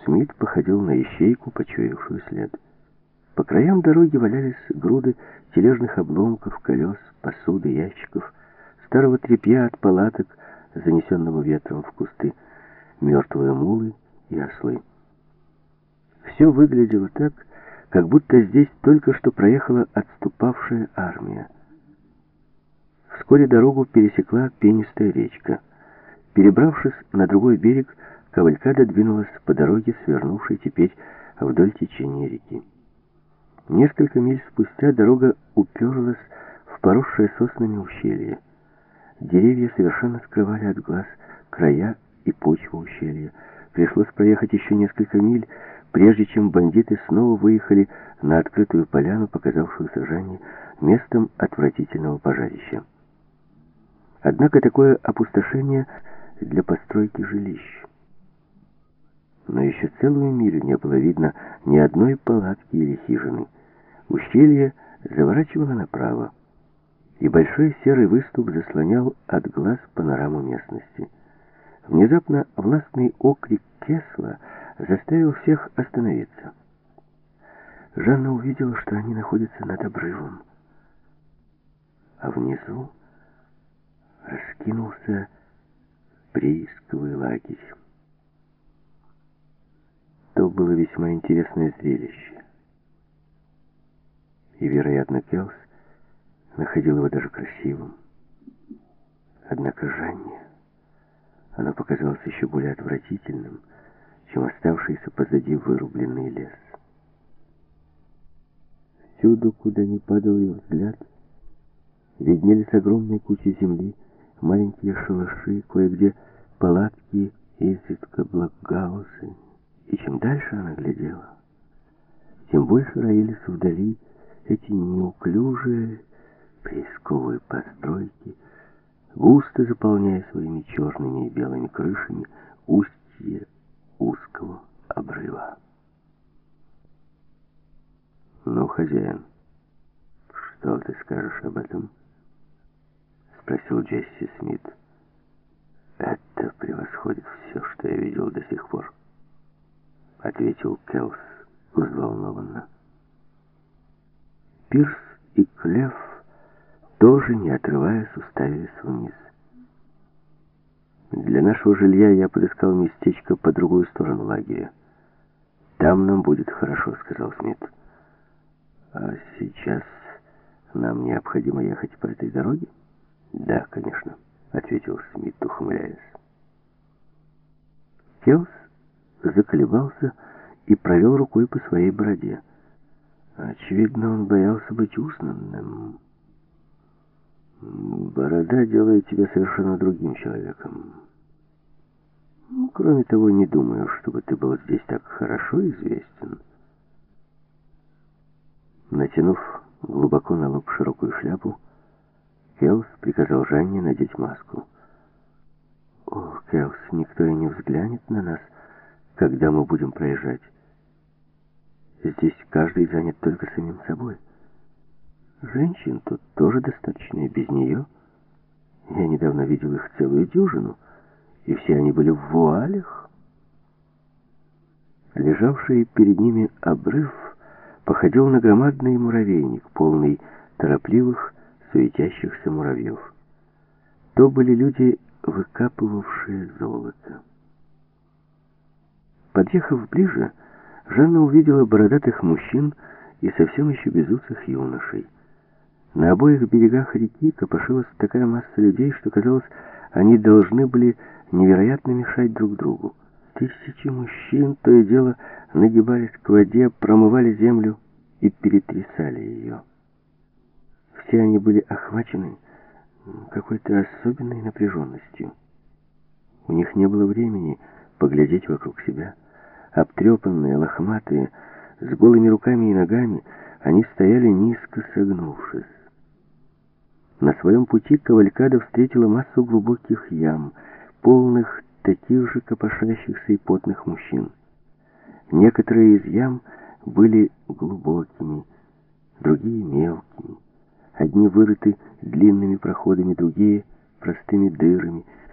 Смит походил на ищейку, почуявшую след. По краям дороги валялись груды тележных обломков, колес, посуды, ящиков, старого тряпья от палаток, занесенного ветром в кусты, мертвые мулы и ослы. Все выглядело так, как будто здесь только что проехала отступавшая армия. Вскоре дорогу пересекла пенистая речка. Перебравшись на другой берег, кавалькада двинулась по дороге, свернувшей теперь вдоль течения реки. Несколько миль спустя дорога уперлась в поросшее соснами ущелье. Деревья совершенно скрывали от глаз края и почву ущелья. Пришлось проехать еще несколько миль, прежде чем бандиты снова выехали на открытую поляну, показавшуюся Жанне местом отвратительного пожарища. Однако такое опустошение для постройки жилищ. Но еще целую милю не было видно ни одной палатки или хижины. Ущелье заворачивало направо, и большой серый выступ заслонял от глаз панораму местности. Внезапно властный окрик Кесла заставил всех остановиться. Жанна увидела, что они находятся над обрывом, а внизу раскинулся приисковый лагерь. То было весьма интересное зрелище. И, вероятно, Келс находил его даже красивым. Однако Жанне оно показалось еще более отвратительным, чем оставшийся позади вырубленный лес. Всюду, куда ни падал ее взгляд, виднелись огромные кучи земли, маленькие шалаши, кое-где палатки, изредка блокгаузы. И чем дальше она глядела, тем больше роились вдали эти неуклюжие приисковые постройки, густо заполняя своими черными и белыми крышами устье узкого обрыва. «Ну, хозяин, что ты скажешь об этом?» — спросил Джесси Смит. «Это превосходит все, что я видел до сих пор», — ответил Келс взволнованно. Пирс и Клефф, тоже не отрываясь, уставились вниз. «Для нашего жилья я подыскал местечко по другую сторону лагеря. Там нам будет хорошо», — сказал Смит. «А сейчас нам необходимо ехать по этой дороге?» «Да, конечно», — ответил Смит, ухмыляясь. Келс заколебался и провел рукой по своей бороде. Очевидно, он боялся быть узнанным. «Борода делает тебя совершенно другим человеком. Кроме того, не думаю, чтобы ты был здесь так хорошо известен». Натянув глубоко на лоб широкую шляпу, Келс приказал Жанне надеть маску. «О, Келс, никто и не взглянет на нас, когда мы будем проезжать. Здесь каждый занят только самим собой. Женщин тут тоже достаточно, и без нее. Я недавно видел их целую дюжину, и все они были в вуалях». Лежавший перед ними обрыв походил на громадный муравейник, полный торопливых, суетящихся муравьев. То были люди, выкапывавшие золото. Подъехав ближе, Жанна увидела бородатых мужчин и совсем еще безусых юношей. На обоих берегах реки копошилась такая масса людей, что, казалось, они должны были невероятно мешать друг другу. Тысячи мужчин то и дело нагибались к воде, промывали землю и перетрясали ее. Все они были охвачены какой-то особенной напряженностью. У них не было времени поглядеть вокруг себя. Обтрепанные, лохматые, с голыми руками и ногами, они стояли низко согнувшись. На своем пути кавалькада встретила массу глубоких ям, полных таких же копошащихся и потных мужчин. Некоторые из ям были глубокими, другие мелкими. Одни вырыты длинными проходами, другие простыми дырами.